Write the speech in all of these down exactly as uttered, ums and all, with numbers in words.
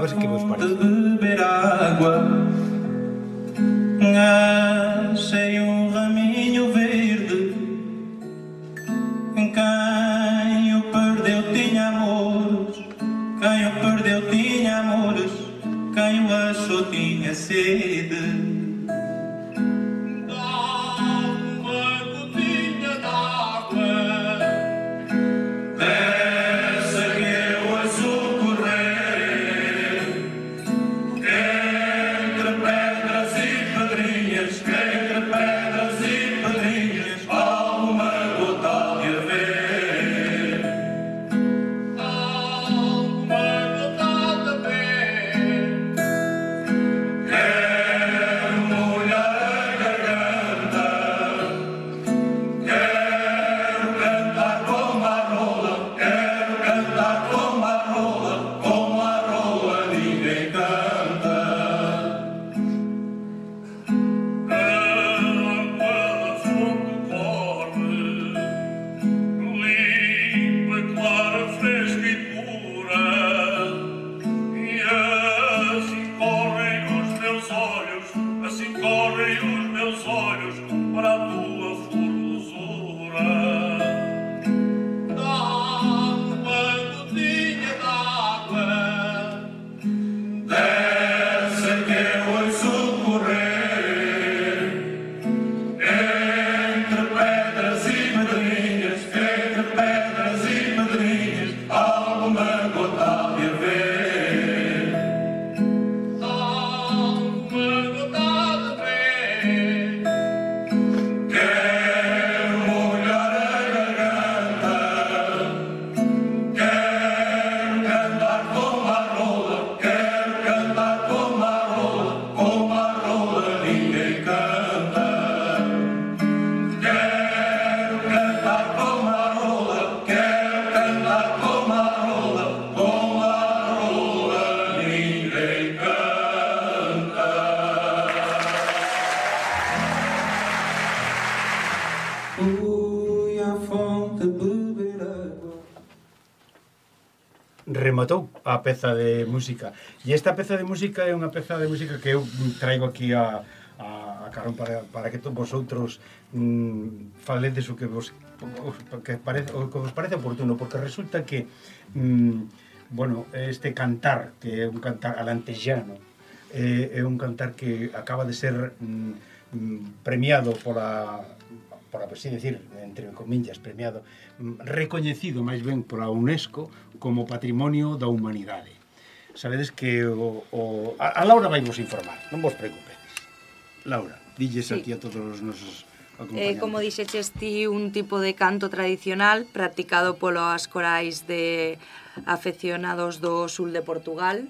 ver que vos parece. Beber água, achei um raminho verde. Quem o perdeu tinha amores, quem o perdeu tinha amores, quem o achou tinha sede. Rematou a peza de música. E esta peza de música é unha peza de música que eu traigo aquí a, a, a carón para, para que todos vosotros mm, faledes o que vos o que, parece, o que vos parece oportuno, porque resulta que mm, bueno, este cantar, que é un cantar alantexano, é, é un cantar que acaba de ser mm, premiado pola por así decir, entre comillas, premiado, recoñecido máis ben pola UNESCO como Patrimonio da Humanidade. Sabedes que o, o, a, a Laura vai vos informar, non vos preocupedes. Laura, dilles sí. Aquí a todos os nosos acompañantes. Eh, como dixeches ti, un tipo de canto tradicional practicado polos corais de afeccionados do sul de Portugal.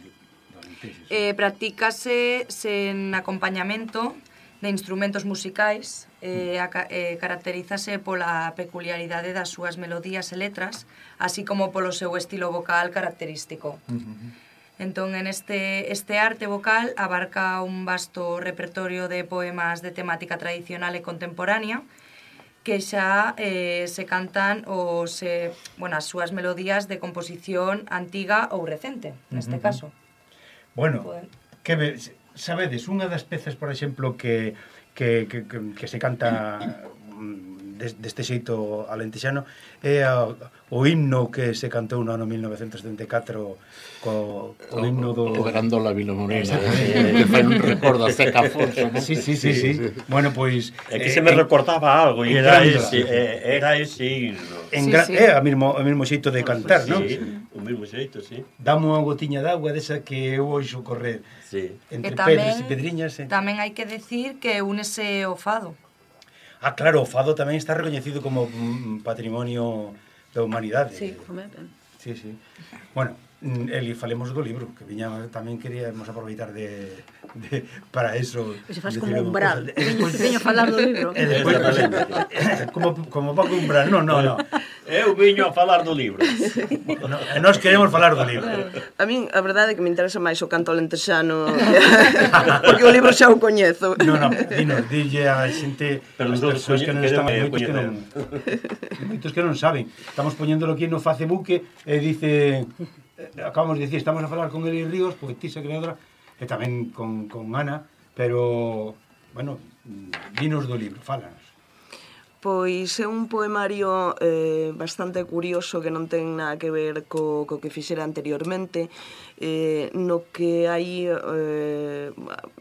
Eh, practícase sen acompañamento de instrumentos musicais, eh, a, eh, caracterízase pola peculiaridade das súas melodías e letras, así como polo seu estilo vocal característico. Uh-huh. Entón, en este, este arte vocal abarca un vasto repertorio de poemas de temática tradicional e contemporánea que xa eh, se cantan ou se, bueno, as súas melodías de composición antiga ou recente, neste uh-huh. caso. Bueno, Poden... que ve... Sabedes, unha das pezas, por exemplo, que, que, que, que se canta deste xeito alentexano é a, o himno que se cantou no ano mil novecentos setenta e catro co, o himno do... O Grandola Vila Morena, que fai un recordo a Ceca Afonso, non? Sí, sí, sí, sí. Bueno, pois... É que se me recordaba algo e era ese, era ese himno. En sí, sí. É o mesmo, o mesmo xeito de cantar, sí, non? Sí, o mesmo xeito, sí. Dame unha gotiña de agua desa que eu oixo correr sí. entre e tamén, pedras e pedriñas. Eh. Tamén hai que decir que únese o fado. Ah, claro, o fado tamén está recoñecido como mm, patrimonio da humanidade. Sí, sí, sí. Bueno, Eli, falemos do libro, que viña tamén queríamos aproveitar de, de para eso. Se faz como umbral. Viño a falar do libro. E despois, como, como Paco Umbral, non, non, non. Eu viño a falar do libro. No, nós queremos falar do libro. A min, a verdade é que me interesa máis o canto alentexano, porque o libro xa o coñezo. Non, non, dinos, dille a xente, pero as persoas que non están, moitos que non, moitos que non saben. Estamos poñéndolo aquí no Facebook e dice... acabamos de dicir, estamos a falar con Eli Ríos, poetisa creadora, e tamén con, con Ana, pero, bueno, dinos do libro, fálanos. Pois é un poemario eh, bastante curioso que non ten nada que ver co, co que fixera anteriormente, eh, no que hai eh,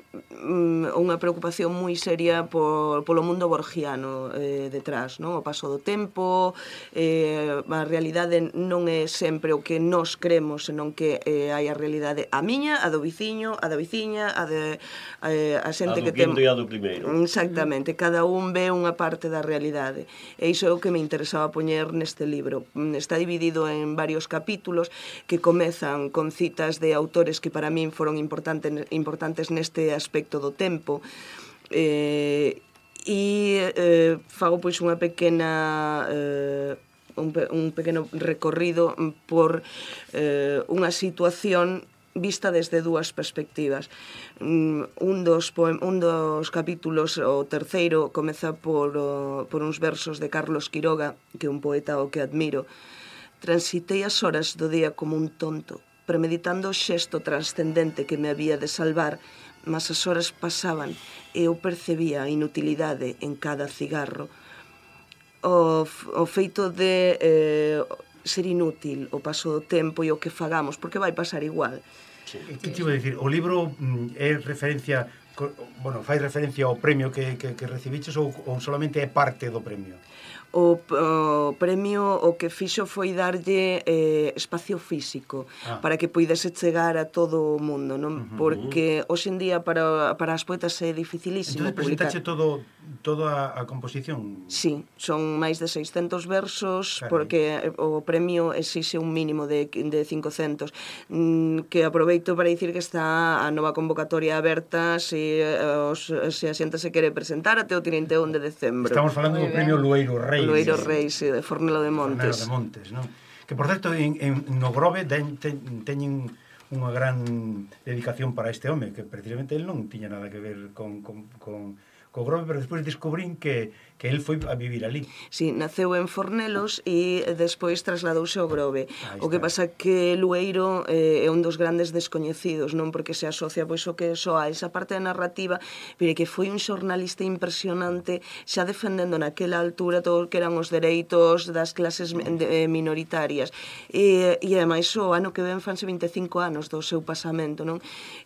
unha preocupación moi seria por, polo mundo borgiano eh, detrás, non? O paso do tempo, eh, a realidade non é sempre o que nós cremos, senón que eh, hai a realidade a miña, a do viciño, a da viciña, a de eh, a xente que ten... A do quinto e a do primeiro. Exactamente, cada un ve unha parte da realidade. E iso é o que me interesaba poñer neste libro. Está dividido en varios capítulos que comezan con citas de autores que para min foron importantes, importantes neste aspecto do tempo. Eh, e eh, fago pois unha pequena... Eh, un, un pequeno recorrido por eh, unha situación vista desde dúas perspectivas. Un dos, poem, un dos capítulos, o terceiro, comeza por, o, por uns versos de Carlos Quiroga, que é un poeta ao que admiro. Transitei as horas do día como un tonto, premeditando o xesto trascendente que me había de salvar, mas as horas pasaban e eu percebía a inutilidade en cada cigarro. O, o feito de eh, ser inútil o paso do tempo e o que fagamos, porque vai pasar igual. Sí. Que te iba a dicir? O libro mm, é referencia, bueno, fai referencia ao premio que, que, que recibiches ou, ou solamente é parte do premio? O, o premio o que fixo foi darlle eh, espacio físico ah. para que puidese chegar a todo o mundo, non? Uh-huh. Porque hoxe en día para, para as poetas é dificilísimo entón, publicar. Entón, presentache todo, toda a composición? Sí, son máis de seiscentos versos. Carai. Porque o premio exixe un mínimo de, de cincocentos, que aproveito para dicir que está a nova convocatoria aberta se, os, se a xente se quere presentar até o trinta e un de decembro. Estamos falando do premio Lueiro Rei. Lueiro Rei, sí, de Fornelo de Montes. Fornelo de Montes, non? Que, por certo, en, en, no Grove ten, ten, teñen unha gran dedicación para este home, que precisamente el non tiña nada que ver con, con, con, co Grove, pero despois descubrín que, que el foi a vivir ali. Sí, naceu en Fornelos e despois trasladouse ao Grove. O que pasa que Lueiro eh, é un dos grandes descoñecidos, non? Porque se asocia pois o que só a esa parte da narrativa, pero que foi un xornalista impresionante, xa defendendo naquela altura todo o que eran os dereitos das clases minoritarias. E, e ademais o ano que ven fanse vinte e cinco anos do seu pasamento, non?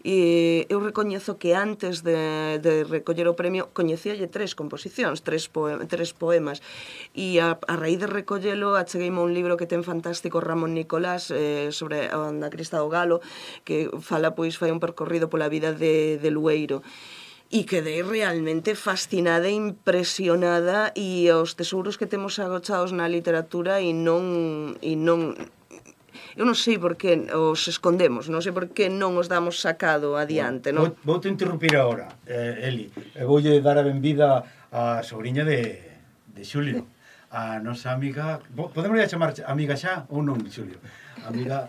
E eu recoñezo que antes de, de recoller o premio coñecíalle tres composicións, tres poemas tres poemas, e a, a raíz de recollelo achegueime un libro que ten fantástico Ramón Nicolás eh, sobre a onda Crista do Galo, que fala, pois, fai un percorrido pola vida de, de Lueiro, e quedei realmente fascinada e impresionada, e os tesouros que temos agochados na literatura e non e non eu non sei por que os escondemos, non sei por que non os damos sacado adiante, non? Vou te interrumpir agora, eh, Eli, e voulle dar a benvida a sobrinha de, de Xulio, a nosa amiga, podemos ia chamar amiga xa ou non, Xulio? Amiga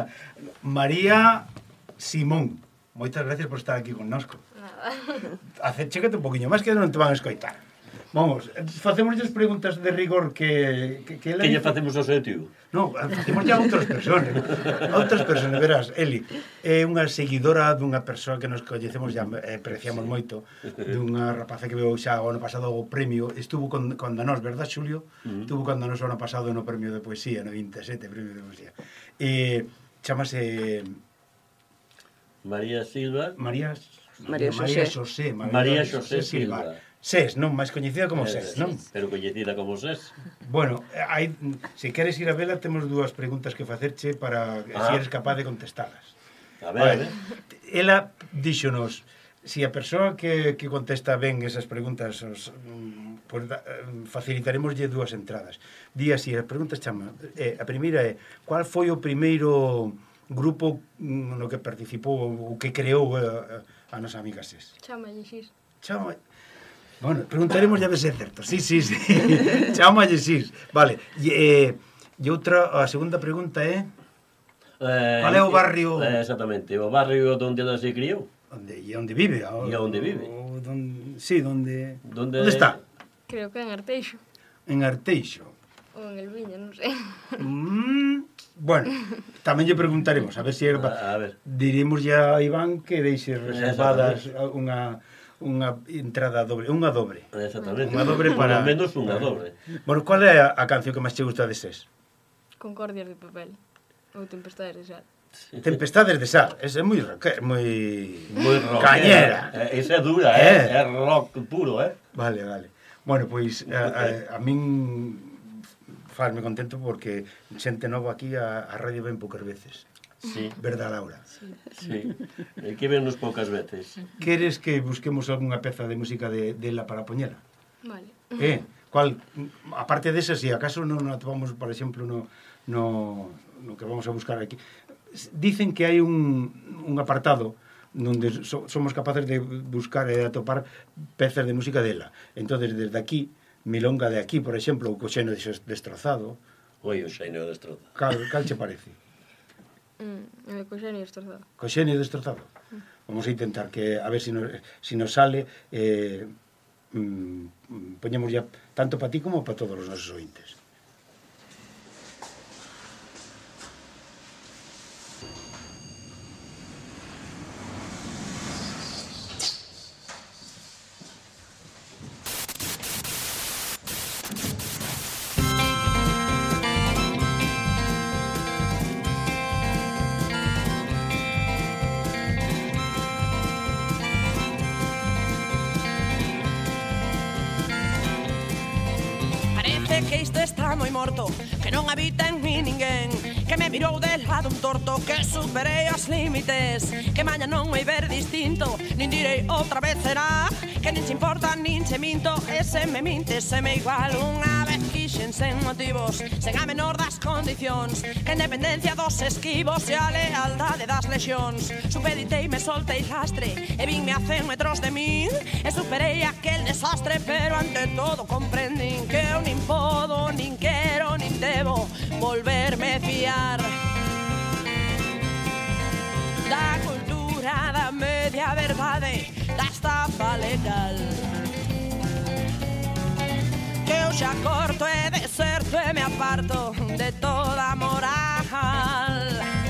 María Simón. Moitas gracias por estar aquí connosco. Nada. Chécate un poquinho máis que non te van a escoitar. Vamos, facémosles preguntas de rigor que... Que, que, que lle facemos ao seu tío? Non, facemos a outras persoas. A outras persoas, verás, Eli é unha seguidora dunha persoa que nos coñecemos, já eh, apreciamos moito, dunha rapaza que veo xa o ano pasado o premio, estuvo con, con Danós, verdad, Xulio? Uh -huh. Estuvo con Danós o ano pasado no premio de poesía, no vinte e sete premio de poesía. E chamase... María Silva. María... María Xosé. María Xosé. María Xosé Silva. Ses, non? Máis coñecida como Ses, non? Pero coñecida como Ses. Bueno, hai, se queres ir a vela, temos dúas preguntas que facerche para ah. si eres capaz de contestalas. A ver, a ver. Ela díxonos, si a persoa que, que contesta ben esas preguntas, os, pues, facilitaremoslle dúas entradas. Di así, as preguntas chama. Eh, a primeira é, cual foi o primeiro grupo no que participou, o que creou a, a nosa amiga Ses? Chama Xis. Chama... Bueno, preguntaremos ya ver se é certo. Sí, sí, sí. Chama Xis. Vale. E, eh, e outra, a segunda pregunta é... Eh, Cal é o barrio... Eh, exactamente, o barrio onde ela se criou. Onde, e onde vive. O, e onde vive. O, don, sí, onde... Donde... Onde está? Creo que en Arteixo. En Arteixo. Ou en El Viña, non sei. Mm, Bueno, tamén lle preguntaremos, a ver se... A, a ver. Diremos ya a Iván que deixe reservadas unha unha entrada dobre, unha dobre. Exactamente. Unha dobre para... Polo menos unha dobre. Bueno, cual é a, a canción que máis che gusta deses? Concordias de papel. Ou Tempestades de sal. Tempestades de sal, ese é moi roque, moi moi cañera. Eh, esa é dura, eh? É rock puro, eh? Vale, vale. Bueno, pois a, a, a min fasme contento porque xente nova aquí a, a radio ven poucas veces. Sí. Verdad, Laura? Sí. Sí. E que vennos poucas veces. Queres que busquemos algunha peza de música de dela para poñela? Vale. Eh, cual, aparte desa, se si acaso non atopamos, por exemplo, no, no, no que vamos a buscar aquí, dicen que hai un, un apartado onde so, somos capaces de buscar e de atopar pezas de música dela. Entonces, desde aquí, Milonga de aquí, por exemplo, o Coxeno destrozado. Oi, o Xenio destrozado. Cal, cal che parece? Mm, o Coxenio destrozado. Coxenio destrozado. Mm. Vamos a intentar que, a ver se si nos, si nos sale, eh, mm, poñemos ya tanto para ti como para todos os nosos ointes. Que isto está moi morto, que non habita en mí ninguén, que me mirou de lado un torto, que superei os límites, que maña non vai ver distinto, nin direi outra vez será, que nin se importa nin se minto, e se me mintes se me igual. Unha vez quixen sen motivos, sen a menor das condicións, que a independencia dos esquivos e a lealdade das lexións, supeditei me soltei lastre, e vinme a cen metros de min, e superei aquel desastre, pero ante todo comprendín que eu nin podo, nin quero, nin debo volverme fiar da cultura da media verdade, da estafa legal, que eu xa corto e deserto e me aparto de toda moral,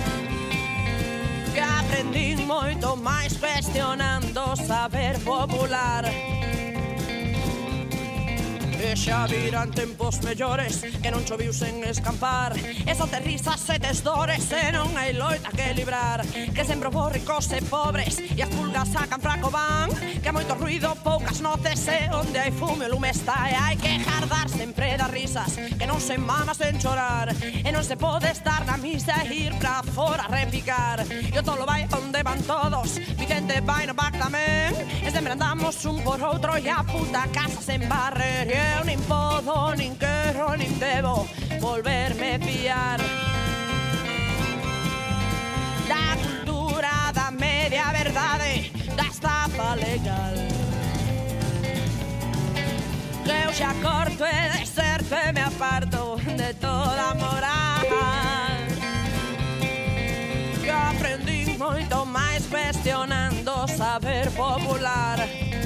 que aprendín moito máis cuestionando o saber popular. E xa virán tempos mellores, que non choviu sen escampar, e só te risas e tes dores, e non hai loita que librar, que sempre vos ricos e pobres, e as pulgas sacan fraco van, que hai moito ruido, poucas noces, e onde hai fume o lume está, e hai que jardar sempre das risas, que non se mama sen chorar, e non se pode estar na misa e ir pra fora a repicar, e o tolo vai onde van todos, Vicente vai no back tamén, e sempre andamos un por outro, e a puta casa sen barrer, e eu nin podo, nin quero, nin debo volverme fiar da cultura da media verdade, da estafa legal, que eu xa corto e deserto e me aparto de toda moral, que aprendí moito máis cuestionando o saber popular,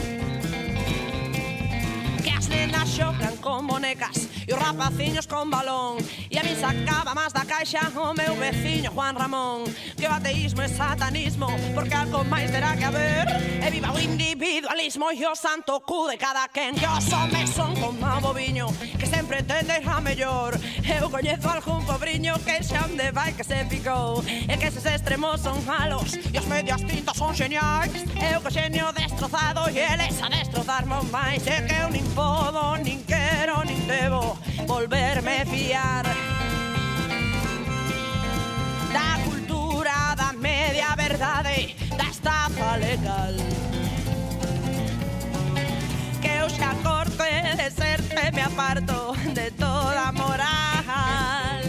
nenas xocan con bonecas e os rapaciños con balón, e a mí sacaba máis da caixa o meu veciño Juan Ramón, que o ateísmo é satanismo, porque algo máis terá que haber, e viva o individualismo e o santo cu de cada quen, que os homes son como o boviño, que sempre tende a mellor, eu coñezo algún pobriño que xa onde vai que se picou, e que eses extremos son malos e os medios tintos son xeniais, eu co xenio destrozado e eles a destrozarme máis, e que eu nin podo, nin quero, nin debo volverme fiar da cultura da media verdade, da estafa legal, que eu xa corto e deserto e me aparto de toda moral,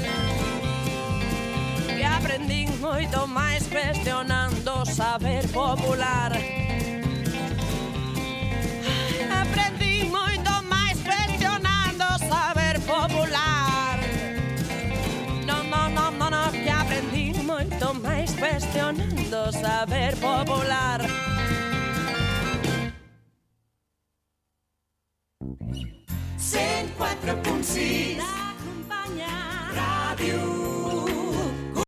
que aprendín moito máis cuestionando o saber popular, aprendí moito máis cuestionando o saber popular, no, no, no, no, no, que aprendí moito máis cuestionando o saber popular.